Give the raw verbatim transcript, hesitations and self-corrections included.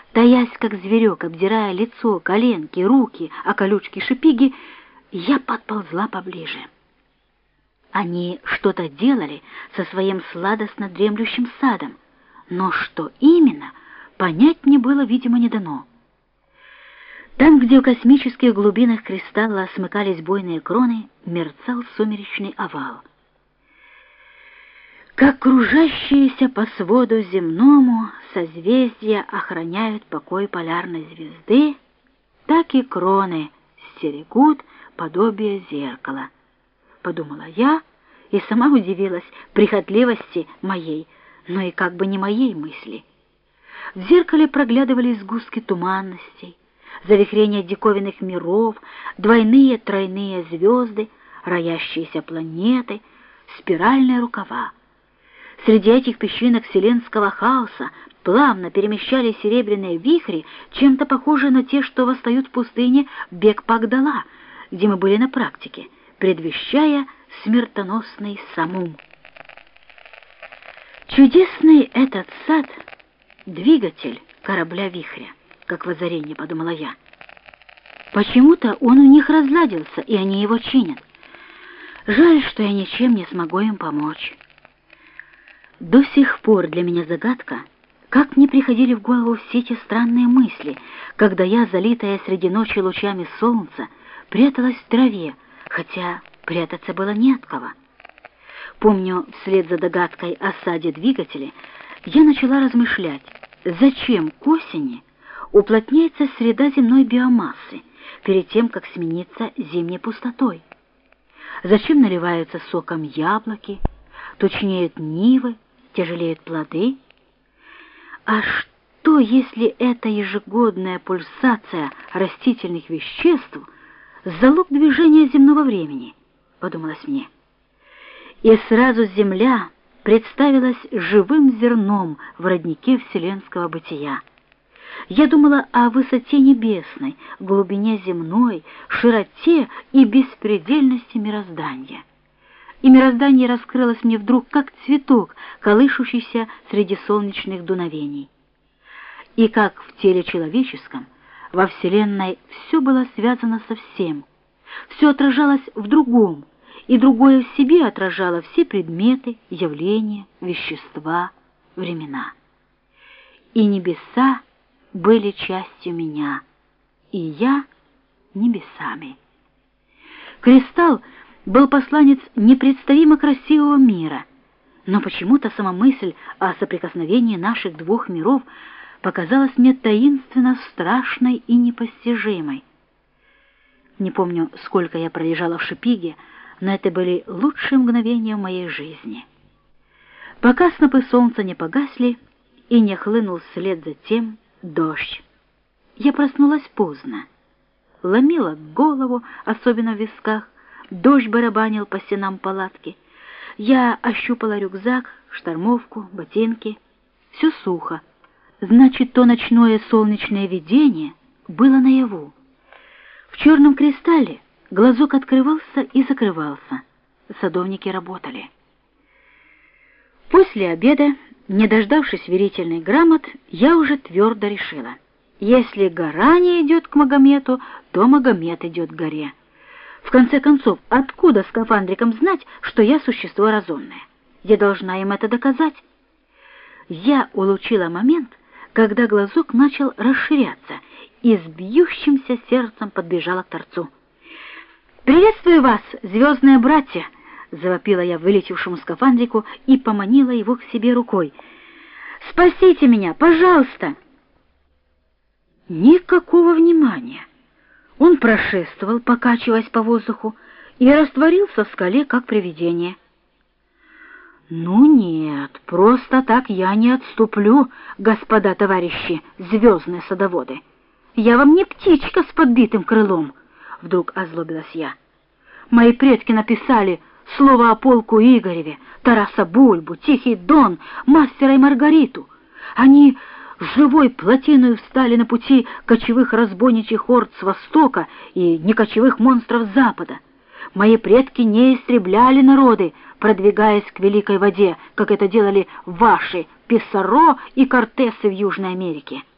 Таясь, как зверек, обдирая лицо, коленки, руки, а колючки-шипиги, я подползла поближе. Они что-то делали со своим сладостно дремлющим садом, но что именно, понять мне было, видимо, не дано. Там, где в космических глубинах кристалла смыкались буйные кроны, мерцал сумеречный овал. Как кружащиеся по своду земному созвездия охраняют покой полярной звезды, так и кроны стерегут подобие зеркала, — подумала я и сама удивилась прихотливости моей, но и как бы не моей мысли. В зеркале проглядывали сгустки туманностей, завихрения диковинных миров, двойные тройные звезды, роящиеся планеты, спиральные рукава. Среди этих песчинок вселенского хаоса плавно перемещались серебряные вихри, чем-то похожие на те, что восстают в пустыне Бек-Пагдала, где мы были на практике, предвещая смертоносный самум. Чудесный этот сад — двигатель корабля-вихря, как в озарении подумала я. Почему-то он у них разладился, и они его чинят. Жаль, что я ничем не смогу им помочь. До сих пор для меня загадка, как мне приходили в голову все эти странные мысли, когда я, залитая среди ночи лучами солнца, пряталась в траве, хотя прятаться было не от кого. Помню, вслед за догадкой о саде двигателя я начала размышлять, зачем к осени уплотняется среда земной биомассы перед тем, как смениться зимней пустотой. Зачем наливаются соком яблоки, тучнеют нивы, тяжелеют плоды? А что, если эта ежегодная пульсация растительных веществ — залог движения земного времени, подумалось мне. И сразу Земля представилась живым зерном в роднике вселенского бытия. Я думала о высоте небесной, глубине земной, широте и беспредельности мироздания. И мироздание раскрылось мне вдруг, как цветок, колышущийся среди солнечных дуновений. И как в теле человеческом, во Вселенной все было связано со всем, все отражалось в другом, и другое в себе отражало все предметы, явления, вещества, времена. И небеса были частью меня, и я небесами. Кристалл был посланец непредставимо красивого мира, но почему-то сама мысль о соприкосновении наших двух миров показалась мне таинственно страшной и непостижимой. Не помню, сколько я пролежала в Шипиге, но это были лучшие мгновения в моей жизни. Пока снопы солнца не погасли и не хлынул вслед за тем дождь. Я проснулась поздно. Ломила голову, особенно в висках, дождь барабанил по стенам палатки. Я ощупала рюкзак, штормовку, ботинки. Все сухо. Значит, то ночное солнечное видение было наяву. В черном кристалле глазок открывался и закрывался. Садовники работали. После обеда, не дождавшись верительных грамот, я уже твердо решила: если гора не идет к Магомету, то Магомет идет к горе. В конце концов, откуда скафандрикам знать, что я существо разумное? Я должна им это доказать. Я улучила момент, когда глазок начал расширяться, и с бьющимся сердцем подбежала к торцу. «Приветствую вас, звездные братья!» — завопила я вылетевшему скафандрику и поманила его к себе рукой. «Спасите меня, пожалуйста!» Никакого внимания. Он прошествовал, покачиваясь по воздуху, и растворился в скале, как привидение. «Ну нет, просто так я не отступлю, господа товарищи, звездные садоводы. Я вам не птичка с подбитым крылом!» Вдруг озлобилась я. «Мои предки написали слово о полку Игореве, Тараса Бульбу, Тихий Дон, Мастера и Маргариту. Они живой плотиной встали на пути кочевых разбойничьих орд с востока и некочевых монстров с запада. Мои предки не истребляли народы, продвигаясь к великой воде, как это делали ваши Писаро и Кортесы в Южной Америке.